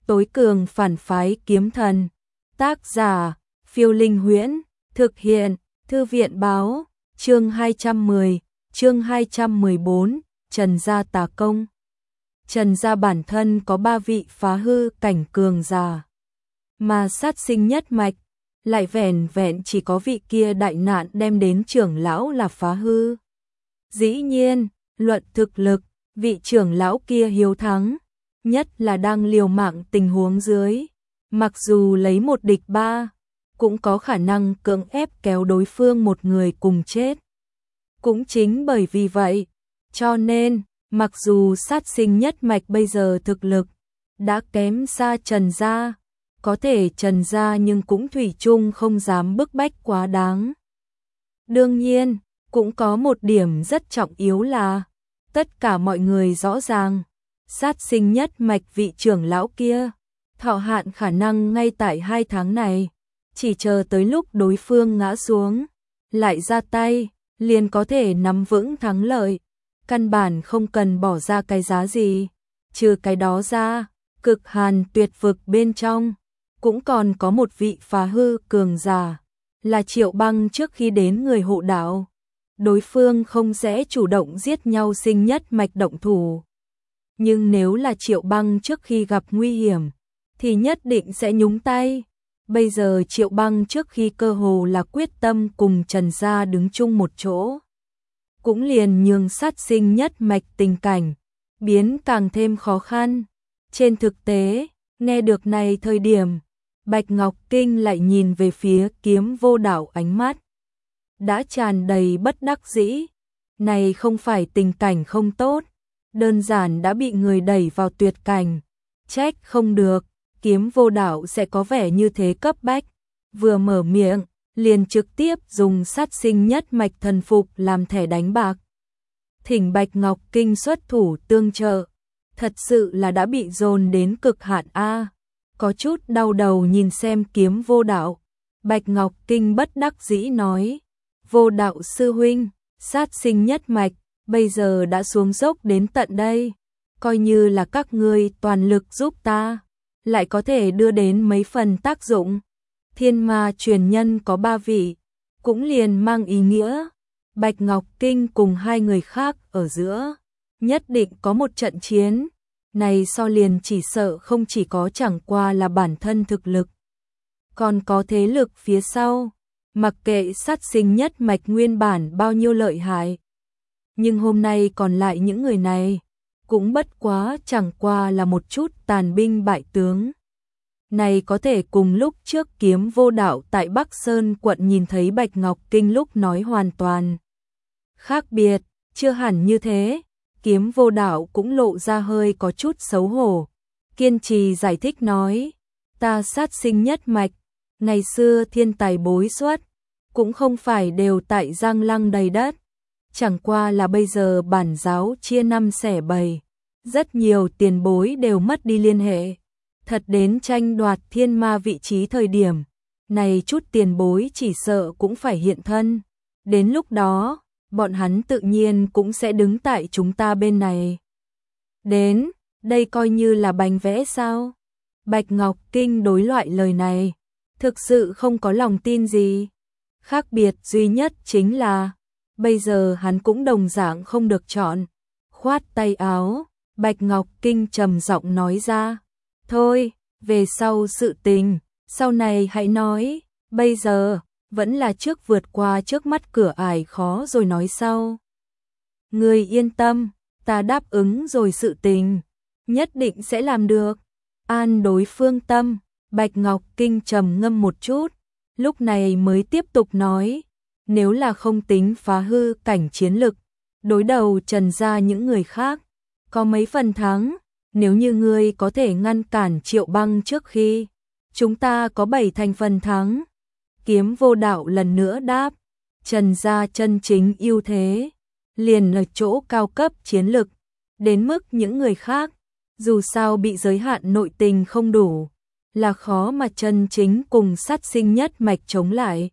tối cường phản phái kiếm thần. Tác giả, Phiêu Linh Huyễn, thực hiện, Thư viện báo, chương 210, chương 214, Trần Gia tà công. Trần Gia bản thân có 3 vị phá hư cảnh cường giả, mà sát sinh nhất mạch, lại vẻn vẹn chỉ có vị kia đại nạn đem đến trưởng lão là phá hư. Dĩ nhiên, luận thực lực, vị trưởng lão kia hiếu thắng, nhất là đang liều mạng tình huống dưới, mặc dù lấy 1 địch 3, cũng có khả năng cưỡng ép kéo đối phương một người cùng chết. Cũng chính bởi vì vậy, cho nên, mặc dù sát sinh nhất mạch bây giờ thực lực đã kém xa Trần Gia, có thể Trần Gia nhưng cũng thủy chung không dám bức bách quá đáng. Đương nhiên, cũng có một điểm rất trọng yếu là, tất cả mọi người rõ ràng, sát sinh nhất mạch vị trưởng lão kia, thọ hạn khả năng ngay tại 2 tháng này, chỉ chờ tới lúc đối phương ngã xuống, lại ra tay, liền có thể nắm vững thắng lợi, căn bản không cần bỏ ra cái giá gì, trừ cái đó ra, cực hàn tuyệt vực bên trong, cũng còn có một vị phá hư cường giả, là Triệu Băng trước khi đến người hộ đạo. Đối phương không sẽ chủ động giết nhau sinh nhất mạch động thủ. Nhưng nếu là Triệu Băng trước khi gặp nguy hiểm, thì nhất định sẽ nhúng tay. Bây giờ Triệu Băng trước khi cơ hồ là quyết tâm cùng Trần Gia đứng chung một chỗ. Cũng liền nhường sát sinh nhất mạch tình cảnh, biến càng thêm khó khăn. Trên thực tế, nghe được này thời điểm, Bạch Ngọc Kinh lại nhìn về phía Kiếm Vô Đạo, ánh mắt đã tràn đầy bất đắc dĩ. Này không phải tình cảnh không tốt, đơn giản đã bị người đẩy vào tuyệt cảnh. Trách không được, Kiếm Vô Đạo sẽ có vẻ như thế cấp bách. Vừa mở miệng, liền trực tiếp dùng sát sinh nhất mạch thần phục làm thẻ đánh bạc. Thỉnh Bạch Ngọc Kinh xuất thủ tương trợ, thật sự là đã bị dồn đến cực hạn a. Có chút đau đầu nhìn xem Kiếm Vô Đạo, Bạch Ngọc Kinh bất đắc dĩ nói: Vô Đạo sư huynh, sát sinh nhất mạch, bây giờ đã xuống dốc đến tận đây, coi như là các ngươi toàn lực giúp ta, lại có thể đưa đến mấy phần tác dụng. Thiên ma truyền nhân có 3 vị, cũng liền mang ý nghĩa, Bạch Ngọc Kinh cùng 2 người khác ở giữa, nhất định có một trận chiến. Này so liền chỉ sợ không chỉ có chẳng qua là bản thân thực lực, còn có thế lực phía sau. Mặc kệ sát sinh nhất mạch nguyên bản bao nhiêu lợi hại, nhưng hôm nay còn lại những người này, cũng bất quá chẳng qua là một chút tàn binh bại tướng. Này có thể cùng lúc trước Kiếm Vô Đạo tại Bắc Sơn quận nhìn thấy Bạch Ngọc Kinh lúc nói hoàn toàn khác biệt, chưa hẳn như thế. Kiếm Vô Đạo cũng lộ ra hơi có chút xấu hổ, kiên trì giải thích nói: ta sát sinh nhất mạch, ngày xưa thiên tài bối xuất, cũng không phải đều tại Giang Lăng đầy đất, chẳng qua là bây giờ bản giáo chia 5 xẻ 7, rất nhiều tiền bối đều mất đi liên hệ. Thật đến tranh đoạt thiên ma vị trí thời điểm, này chút tiền bối chỉ sợ cũng phải hiện thân. Đến lúc đó, bọn hắn tự nhiên cũng sẽ đứng tại chúng ta bên này. Đến, đây coi như là bánh vẽ sao? Bạch Ngọc Kinh đối loại lời này, thực sự không có lòng tin gì. Khác biệt duy nhất chính là, bây giờ hắn cũng đồng dạng không được chọn. Khoát tay áo, Bạch Ngọc Kinh trầm giọng nói ra: thôi, về sau sự tình, sau này hãy nói, bây giờ, vẫn là trước vượt qua trước mắt cửa ải khó rồi nói sau. Ngươi yên tâm, ta đáp ứng rồi, sự tình nhất định sẽ làm được. An đối phương tâm. Bạch Ngọc Kinh trầm ngâm một chút, lúc này mới tiếp tục nói: nếu là không tính phá hư cảnh chiến lực, đối đầu Trần Gia những người khác, có mấy phần thắng. Nếu như ngươi có thể ngăn cản Triệu Băng trước khi, chúng ta có 7 thành phần thắng. Kiếm Vô Đạo lần nữa đáp: Trần Gia chân chính ưu thế liền ở chỗ cao cấp chiến lực, đến mức những người khác, dù sao bị giới hạn nội tình không đủ, là khó mà chân chính cùng sát sinh nhất mạch chống lại.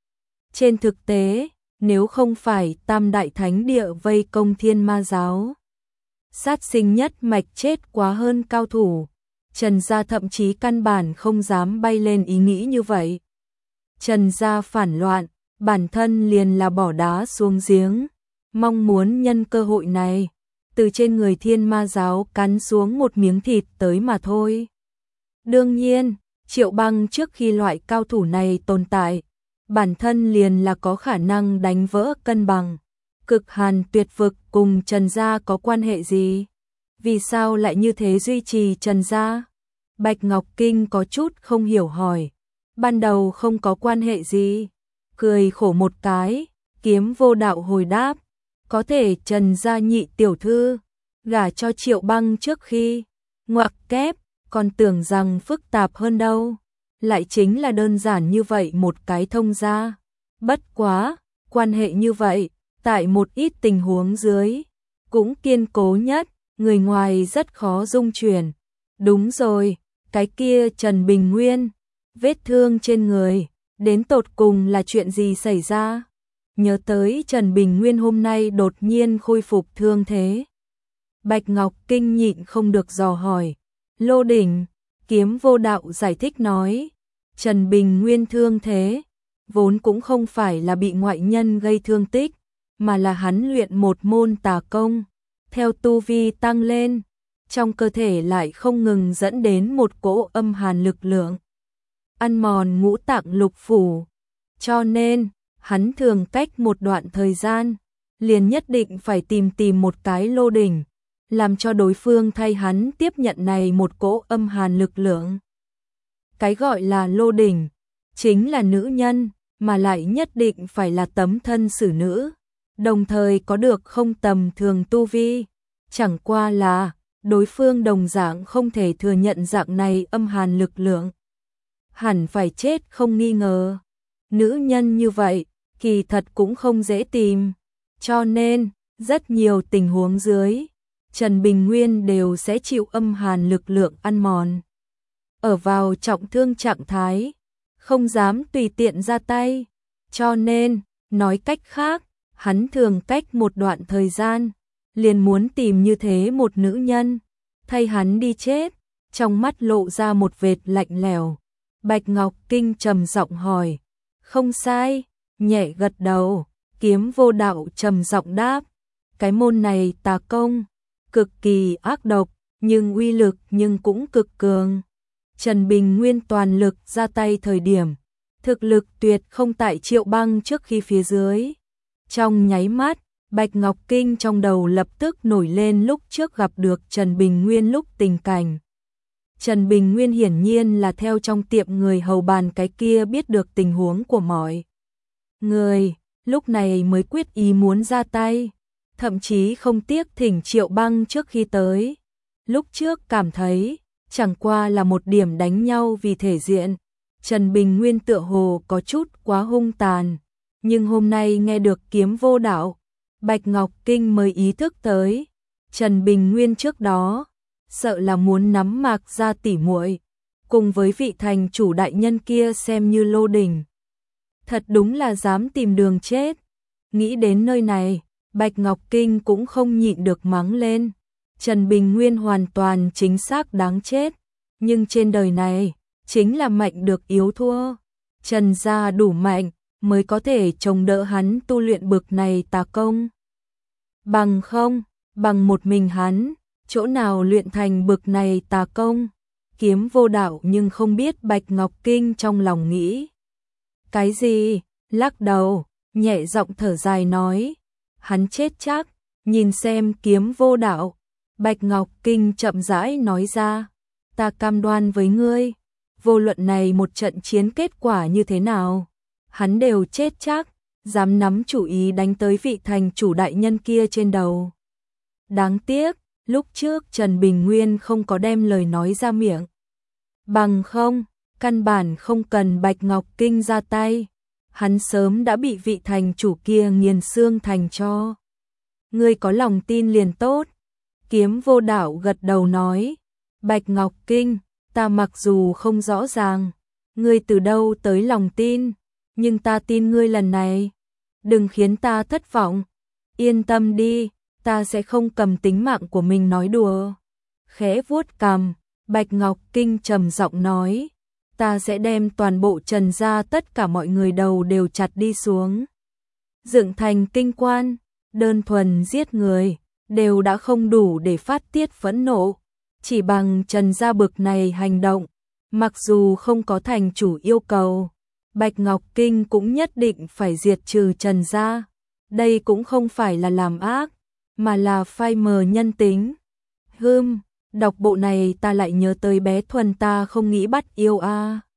Trên thực tế, nếu không phải Tam Đại Thánh Địa vây công Thiên Ma giáo, sát sinh nhất mạch chết quá hơn cao thủ, Trần gia thậm chí căn bản không dám bay lên ý nghĩ như vậy. Trần gia phản loạn, bản thân liền là bỏ đá xuống giếng, mong muốn nhân cơ hội này, từ trên người Thiên Ma giáo cắn xuống một miếng thịt tới mà thôi. Đương nhiên, Triệu Băng trước khi loại cao thủ này tồn tại, bản thân liền là có khả năng đánh vỡ cân bằng. Cực Hàn Tuyệt Vực cùng Trần gia có quan hệ gì? Vì sao lại như thế duy trì Trần gia? Bạch Ngọc Kinh có chút không hiểu hỏi. Ban đầu không có quan hệ gì. Cười khổ một cái, Kiếm Vô Đạo hồi đáp. Có thể Trần gia nhị tiểu thư gả cho Triệu Băng trước khi ngoặc kép, còn tưởng rằng phức tạp hơn đâu. Lại chính là đơn giản như vậy một cái thông gia. Bất quá, quan hệ như vậy, tại một ít tình huống dưới, cũng kiên cố nhất, người ngoài rất khó dung chuyển. Đúng rồi, cái kia Trần Bình Nguyên, vết thương trên người, đến tột cùng là chuyện gì xảy ra? Nhớ tới Trần Bình Nguyên hôm nay đột nhiên khôi phục thương thế. Bạch Ngọc Kinh nhịn không được dò hỏi. Lô Đỉnh, Kiếm Vô Đạo giải thích nói, Trần Bình Nguyên thương thế, vốn cũng không phải là bị ngoại nhân gây thương tích, mà là hắn luyện một môn tà công. Theo tu vi tăng lên, trong cơ thể lại không ngừng dẫn đến một cỗ âm hàn lực lượng, ăn mòn ngũ tạng lục phủ. Cho nên, hắn thường cách một đoạn thời gian, liền nhất định phải tìm một cái lô đỉnh, làm cho đối phương thay hắn tiếp nhận này một cỗ âm hàn lực lượng. Cái gọi là lô đỉnh, chính là nữ nhân, mà lại nhất định phải là tấm thân xử nữ, đồng thời có được không tầm thường tu vi. Chẳng qua là, đối phương đồng dạng không thể thừa nhận dạng này âm hàn lực lượng. Hẳn phải chết không nghi ngờ. Nữ nhân như vậy, kỳ thật cũng không dễ tìm. Cho nên, rất nhiều tình huống dưới, Trần Bình Nguyên đều sẽ chịu âm hàn lực lượng ăn mòn. Ở vào trọng thương trạng thái, không dám tùy tiện ra tay. Cho nên, nói cách khác, hắn thường cách một đoạn thời gian, liền muốn tìm như thế một nữ nhân, thay hắn đi chết. Trong mắt lộ ra một vệt lạnh lẽo. Bạch Ngọc Kinh trầm giọng hỏi. Không sai, nhẹ gật đầu. Kiếm Vô Đạo trầm giọng đáp. Cái môn này tà công, cực kỳ ác độc, nhưng uy lực nhưng cũng cực cường. Trần Bình Nguyên toàn lực ra tay thời điểm, thực lực tuyệt không tại Triệu Băng trước khi phía dưới. Trong nháy mắt, Bạch Ngọc Kinh trong đầu lập tức nổi lên lúc trước gặp được Trần Bình Nguyên lúc tình cảnh. Trần Bình Nguyên hiển nhiên là theo trong tiệm người hầu bàn cái kia biết được tình huống của mọi người, lúc này mới quyết ý muốn ra tay, thậm chí không tiếc thỉnh Triệu Băng trước khi tới. Lúc trước cảm thấy, chẳng qua là một điểm đánh nhau vì thể diện, Trần Bình Nguyên tựa hồ có chút quá hung tàn, nhưng hôm nay nghe được Kiếm Vô Đạo, Bạch Ngọc Kinh mới ý thức tới, Trần Bình Nguyên trước đó, sợ là muốn nắm Mạc gia tỉ muội, cùng với vị thành chủ đại nhân kia xem như lô đỉnh. Thật đúng là dám tìm đường chết. Nghĩ đến nơi này, Bạch Ngọc Kinh cũng không nhịn được mắng lên. Trần Bình Nguyên hoàn toàn chính xác đáng chết, nhưng trên đời này, chính là mạnh được yếu thua. Trần gia đủ mạnh, mới có thể chống đỡ hắn tu luyện bực này tà công. Bằng không, bằng một mình hắn, chỗ nào luyện thành bực này tà công. Kiếm Vô Đạo nhưng không biết Bạch Ngọc Kinh trong lòng nghĩ cái gì, lắc đầu, nhẹ giọng thở dài nói, hắn chết chắc. Nhìn xem Kiếm Vô Đạo, Bạch Ngọc Kinh chậm rãi nói ra, ta cam đoan với ngươi, vô luận này một trận chiến kết quả như thế nào, hắn đều chết chắc, dám nắm chủ ý đánh tới vị thành chủ đại nhân kia trên đầu. Đáng tiếc, lúc trước Trần Bình Nguyên không có đem lời nói ra miệng. Bằng không, căn bản không cần Bạch Ngọc Kinh ra tay, hắn sớm đã bị vị thành chủ kia nghiền xương thành tro. Ngươi có lòng tin liền tốt. Kiếm Vô Đạo gật đầu nói, Bạch Ngọc Kinh, ta mặc dù không rõ ràng, ngươi từ đâu tới lòng tin, nhưng ta tin ngươi lần này. Đừng khiến ta thất vọng. Yên tâm đi, ta sẽ không cầm tính mạng của mình nói đùa. Khẽ vuốt cằm, Bạch Ngọc Kinh trầm giọng nói, ta sẽ đem toàn bộ Trần gia tất cả mọi người đầu đều chặt đi xuống. Dựng thành kinh quan, đơn thuần giết người, đều đã không đủ để phát tiết phẫn nộ. Chỉ bằng Trần gia bực này hành động, mặc dù không có thành chủ yêu cầu, Bạch Ngọc Kinh cũng nhất định phải diệt trừ Trần gia. Đây cũng không phải là làm ác, mà là phai mờ nhân tính. Đọc bộ này ta lại nhớ tới bé Thuần ta không nghĩ bắt yêu a.